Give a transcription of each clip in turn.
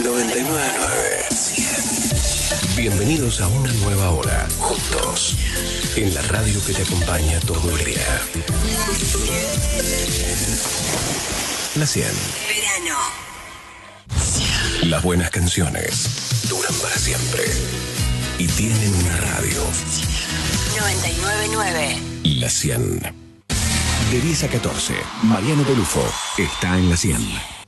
99.9. Bienvenidos a una nueva hora, juntos, en la radio que te acompaña todo el día. La 100. Verano. Las buenas canciones duran para siempre y tienen una radio. 99.9. La 100. De 10 a 14, Mariano Pelufo está en la 100.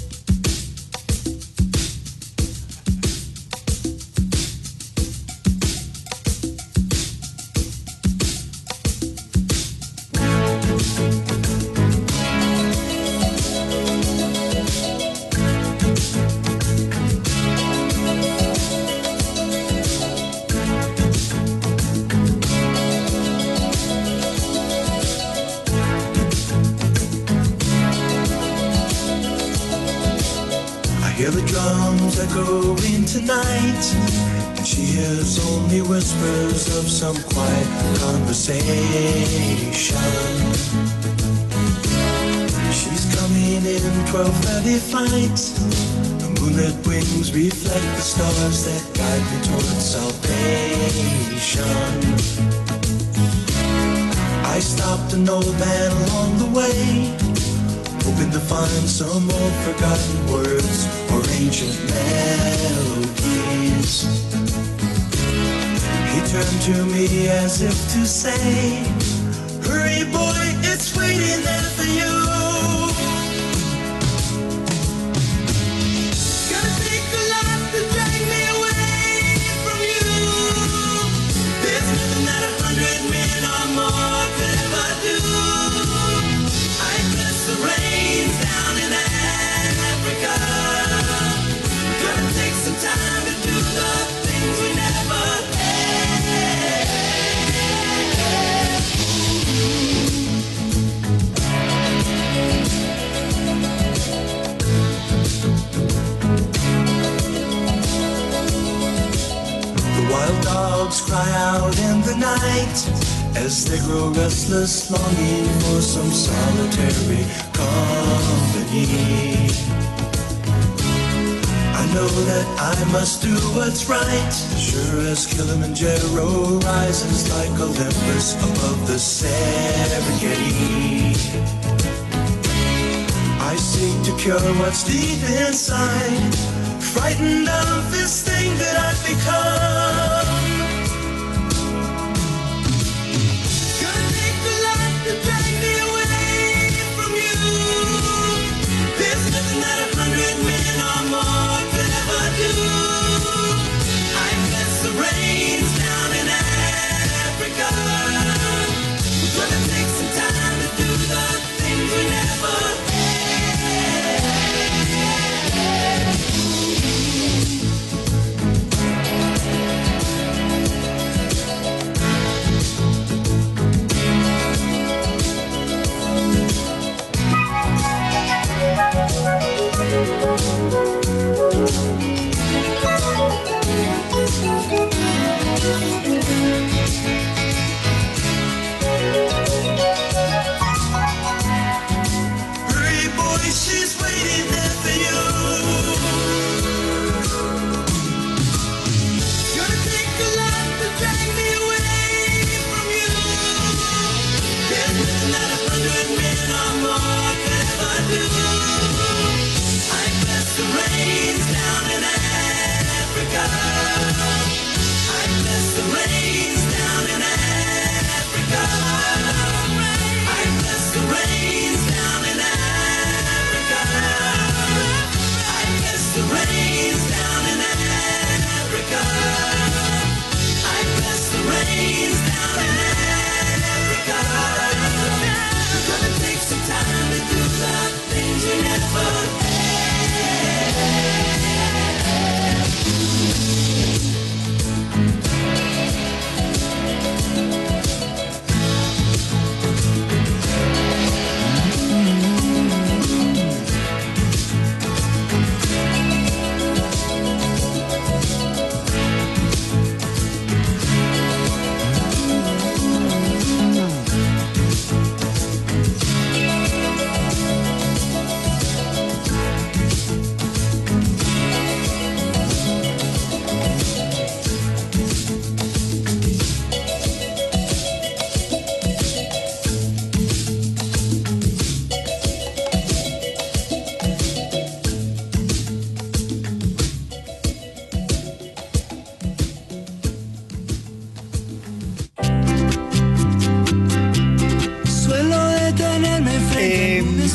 Whispers of some quiet conversation. She's coming in 12:30 flight. The moonlit wings reflect the stars that guide me towards salvation. I stopped an old man along the way, hoping to find some old forgotten words or ancient melodies. He turned to me as if to say, hurry boy, it's waiting there for you. Gonna take a lot to drag me away from you. There's nothing that 100 men or more could ever do. I bless the rains down in Africa. Gonna take some time to do the things we never wild dogs cry out in the night as they grow restless, longing for some solitary company. I know that I must do what's right, sure as Kilimanjaro rises like Olympus above the Serengeti. I seek to cure what's deep inside, frightened of this thing that I've become. Gonna take a lot to drag me away from you. There's nothing that 100 men or more could ever do. I bless the rains down in Africa. Gonna take some time to do the things we never hurry boy, she's waiting there for you. Gonna take a lot to drag me away from you. There's nothing that 100 men or more could ever do. I bless the rains down in Africa. I bless the rains down in Africa. I bless the rains down in Africa. I bless the rains down in Africa. I bless the rains down in Africa. We're gonna take some time to do the things we never had.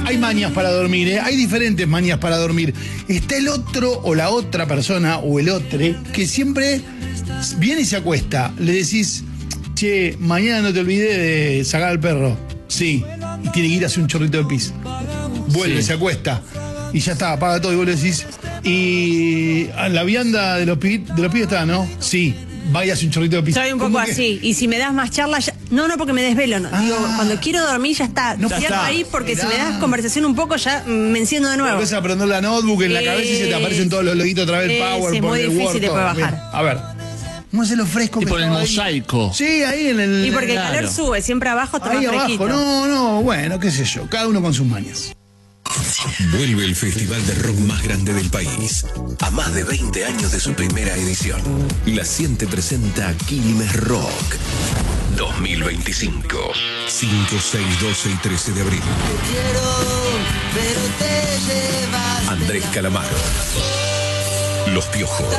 Hay mañas para dormir, ¿eh? Hay diferentes mañas para dormir. Está el otro o la otra persona o el otro que siempre viene y se acuesta. Le decís, che, mañana no te olvides de sacar al perro. Sí, y tiene que ir a hacer un chorrito de pis. Vuelve, se acuesta y ya está, apaga todo y vos le decís, y a la vianda de los pibes está, ¿no? Sí, vaya a hacer un chorrito de pis. Soy un poco así, y si me das más charla, ya... no porque me desvelo, no. Digo, cuando quiero dormir ya está, No, cierro está. ahí porque Mirá. si me das conversación un poco ya me enciendo de nuevo. Empiezas a aprender la notebook en la cabeza y se te aparecen todos los loguitos otra vez, Es PowerPoint, muy el difícil Word, de todo. bajar. Bien, a ver, ¿cómo es lo fresco? Y que por el estaba ahí? mosaico. Sí, ahí en el... Y porque el Claro. calor sube, siempre abajo está ahí más fresquito. abajo, no, bueno, qué sé yo, cada uno con sus mañas. Vuelve el festival de rock más grande del país. A más de 20 años de su primera edición. La Cien te presenta Quilmes Rock 2025. 5, 6, 12 y 13 de abril. Andrés Calamaro. Los Piojos.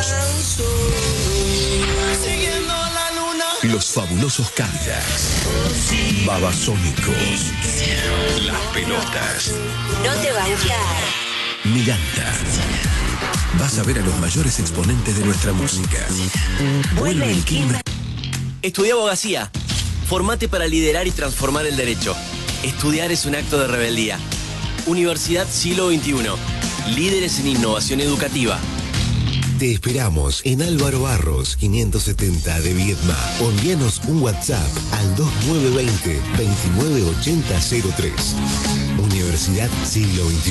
Los Fabulosos Cadillacs. Babasónicos. Las Pelotas. No te va a gustar. Miranda. Vas a ver a los mayores exponentes de nuestra música. Vuelve el Quilmes. Estudia abogacía. Formate para liderar y transformar el derecho. Estudiar es un acto de rebeldía. Universidad Siglo XXI. Líderes en innovación educativa. Te esperamos en Álvaro Barros, 570 de Viedma. O envíanos un WhatsApp al 2920-298003. Universidad Siglo XXI.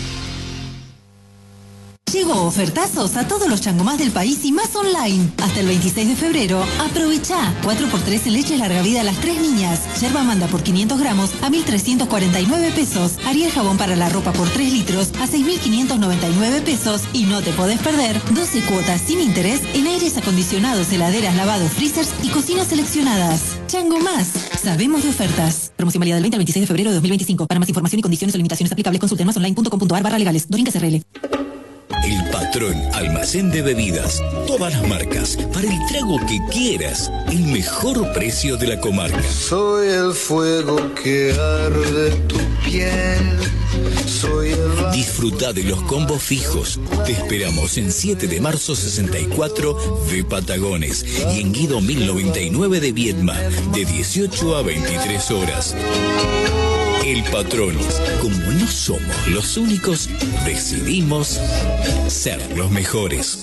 Llegó ofertazos a todos los changomás del país y más online. Hasta el 26 de febrero, aprovechá 4x3 en leche larga vida a las 3 niñas. Yerba manda por 500 gramos a 1.349 pesos. Ariel jabón para la ropa por 3 litros a 6.599 pesos. Y no te podés perder 12 cuotas sin interés en aires acondicionados, heladeras, lavados, freezers y cocinas seleccionadas. Changomás, sabemos de ofertas. Promoción válida del 20 al 26 de febrero de 2025. Para más información y condiciones o limitaciones aplicables, consulte masonline.com.ar/legales. Dorinca Cerrele. El Patrón, almacén de bebidas, todas las marcas, para el trago que quieras, el mejor precio de la comarca. Soy el fuego que arde tu piel. Soy el... Disfruta de los combos fijos. Te esperamos en 7 de marzo 64 de Patagones y en Guido 1099 de Viedma, de 18 a 23 horas. El Patrón, como no somos los únicos, decidimos ser los mejores.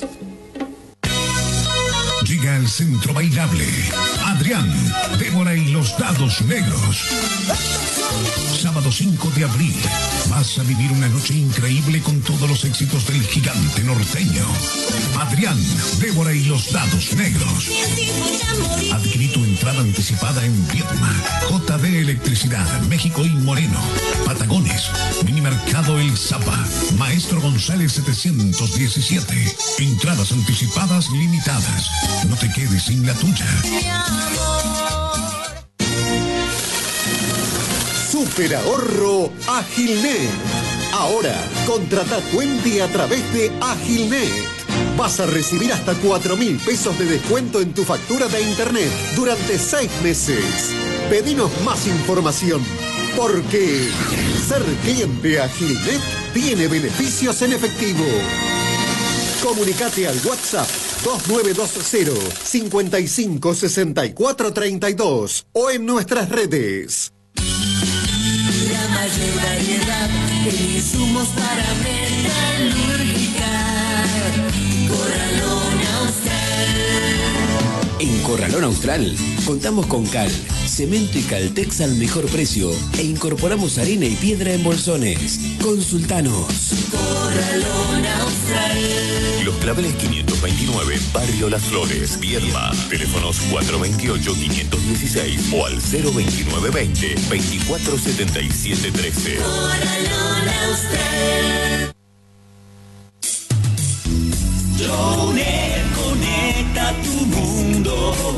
Llega al centro bailable Adrián, Débora y los Dados Negros. Sábado 5 de abril vas a vivir una noche increíble con todos los éxitos del gigante norteño. Adrián, Débora y los Dados Negros. Adquirí tu entrada anticipada en Viedma, JD Electricidad, México y Moreno, Patagones, Minimercado El Zapa, Maestro González 717. Entradas anticipadas limitadas. No te quedes sin la tuya. Super ahorro Agilnet. Ahora, contrata Puente a través de Agilnet. Vas a recibir hasta 4.000 pesos de descuento en tu factura de internet durante 6 meses. Pedinos más información, porque ser cliente Agilnet tiene beneficios en efectivo. Comunicate al WhatsApp 2920-556432 o en nuestras redes. La mayor variedad de insumos para metalúrgica. Corralón Austral. En Corralón Austral contamos con cal, cemento y caltex al mejor precio e incorporamos arena y piedra en bolsones. Consultanos. Corralón Austral. Los Claveles 529, Barrio Las Flores, Viedma. Teléfonos 428-516 o al 02920-247713. Corralón Austral. Jonet conecta tu mundo.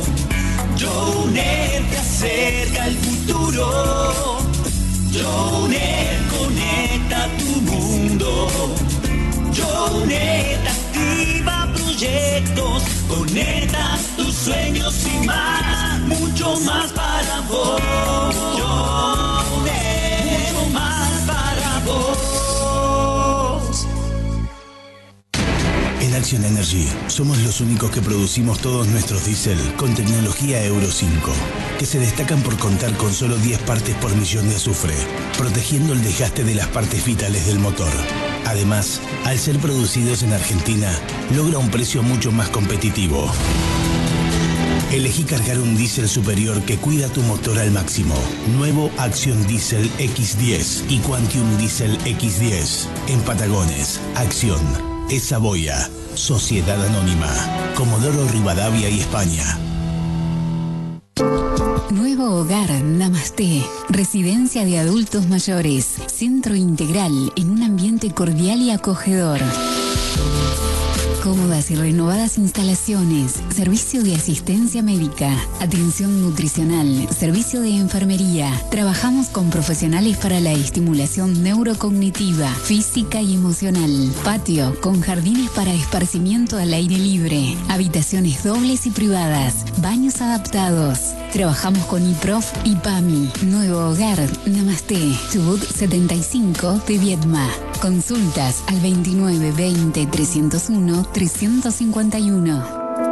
Jonet te acerca al futuro. Jonet conecta tu mundo. Jonet activa proyectos. Conecta tus sueños y más. Mucho más para vos. Jonet, mucho más para vos. Transition Energy. Somos los únicos que producimos todos nuestros diésel con tecnología Euro 5, que se destacan por contar con solo 10 partes por millón de azufre, protegiendo el desgaste de las partes vitales del motor. Además, al ser producidos en Argentina, logra un precio mucho más competitivo. Elegí cargar un diésel superior que cuida tu motor al máximo. Nuevo Action Diesel X10 y Quantium Diesel X10. En Patagones, Acción, Esaboya, Sociedad Anónima, Comodoro Rivadavia y España. Nuevo Hogar Namasté, residencia de adultos mayores, centro integral en un ambiente cordial y acogedor. Cómodas y renovadas instalaciones, servicio de asistencia médica, atención nutricional, servicio de enfermería. Trabajamos con profesionales para la estimulación neurocognitiva, física y emocional. Patio con jardines para esparcimiento al aire libre, habitaciones dobles y privadas, baños adaptados. Trabajamos con IPROF y PAMI. Nuevo Hogar Namasté, Chubut 75 de Viedma. Consultas al 29 20 301 351.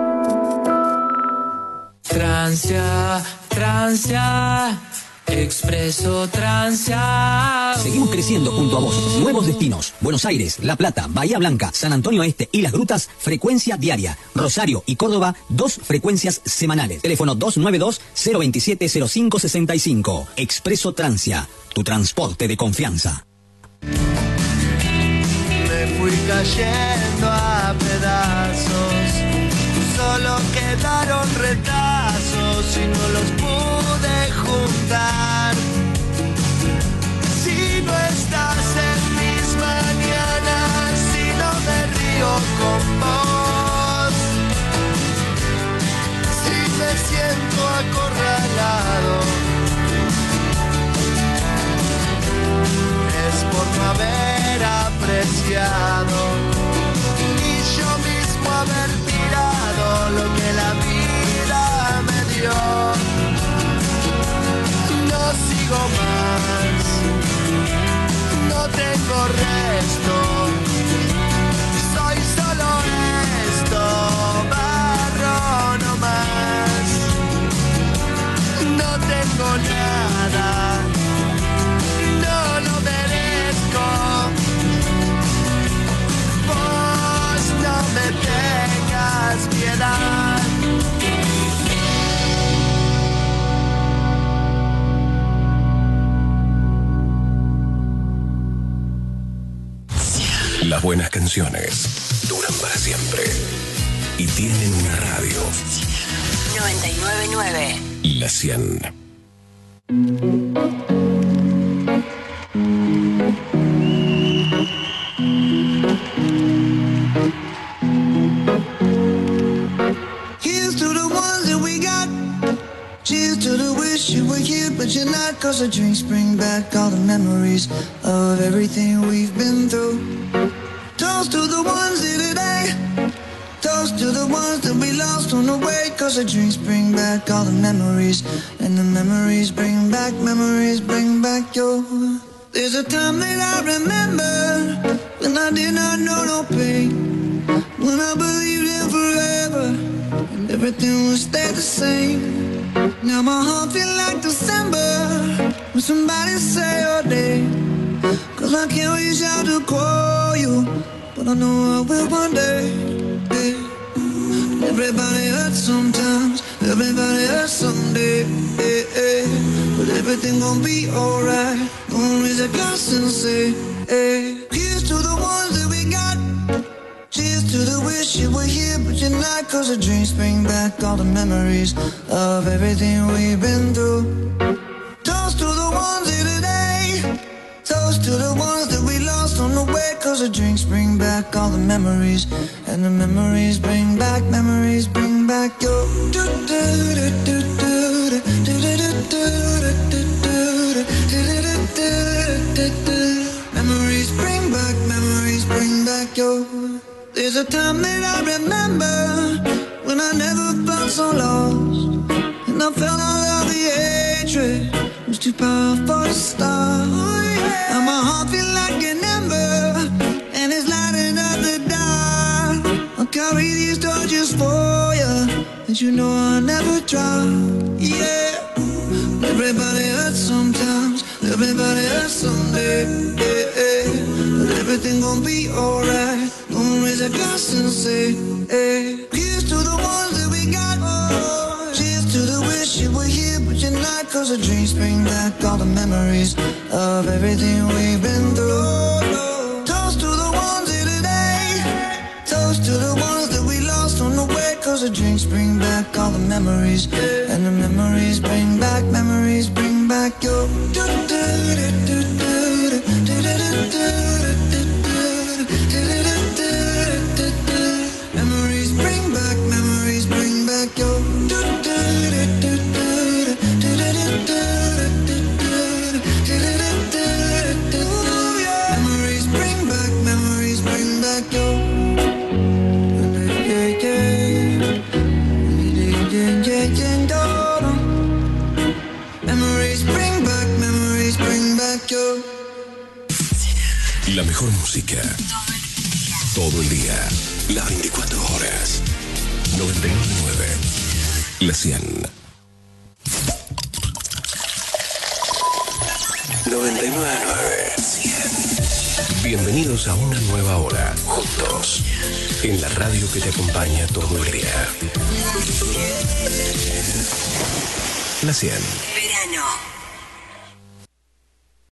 Transia, Expreso Transia. Seguimos creciendo junto a vos. Nuevos destinos: Buenos Aires, La Plata, Bahía Blanca, San Antonio Este y Las Grutas, frecuencia diaria. Rosario y Córdoba, 2 frecuencias semanales. Teléfono 292-027-0565. Expreso Transia, tu transporte de confianza. Me fui cayendo a pedazos, solo quedaron retazos y no los pude juntar. Si no estás en mis mañanas, si no me río con vos, si me siento acorralado, es por no haber apreciado y yo mismo haber tirado lo que la vida me dio. No sigo más, no tengo resto, soy solo esto, barro no más, no tengo nada, no lo merezco. Vos no me tengas piedad. Las buenas canciones duran para siempre y tienen una radio. 999. La 100. Here's to the ones that we got. Cheers to the wish you were here, but you're not. 'Cause the drinks bring back all the memories of everything we've been through. Toast to the ones here today. Toast to the ones that we lost on the way. 'Cause the drinks bring back all the memories, and the memories bring back your. There's a time that I remember when I did not know no pain, when I believed in forever and everything would stay the same. Now my heart feel like December when somebody say your name. 'Cause I can't reach out to call you, but I know I will one day. Hey. Everybody hurts sometimes, everybody hurts someday. Hey, hey. But everything gon' be alright. Gonna raise a glass and say, hey. Here's to the ones that we got. Cheers to the wish you were here, but you're not. 'Cause the dreams bring back all the memories of everything we've been through. Toast to the ones here today. Toast to the ones that we lost on the way. 'Cause the drinks bring back all the memories, and the memories bring back your. Memories bring back your. There's a time that I remember when I never felt so lost, and I felt all of the hatred was too powerful to stop. Now my heart feel like an ember, and it's lighting up the dark. don't you know I'll never drop? Yeah. Everybody hurts sometimes, everybody hurts someday. Yeah. But everything gon' be alright. Gonna raise a glass and say, hey. Here's to the ones that we got. Oh. Cheers to the wish you were here, but you're not. Cause the dreams bring back all the memories of everything we've been through. Toast to the ones here today. Toast to the ones that we lost on the way. Cause the drinks bring back all the memories. And the memories bring back your. Memories bring back your. Memories bring back your. Memories bring back your. La mejor música. Todo el día. Las 24 horas. 99.9. La 100. 99.9. 100. Bienvenidos a una nueva hora. Juntos. En la radio que te acompaña todo el día. La 100. Verano.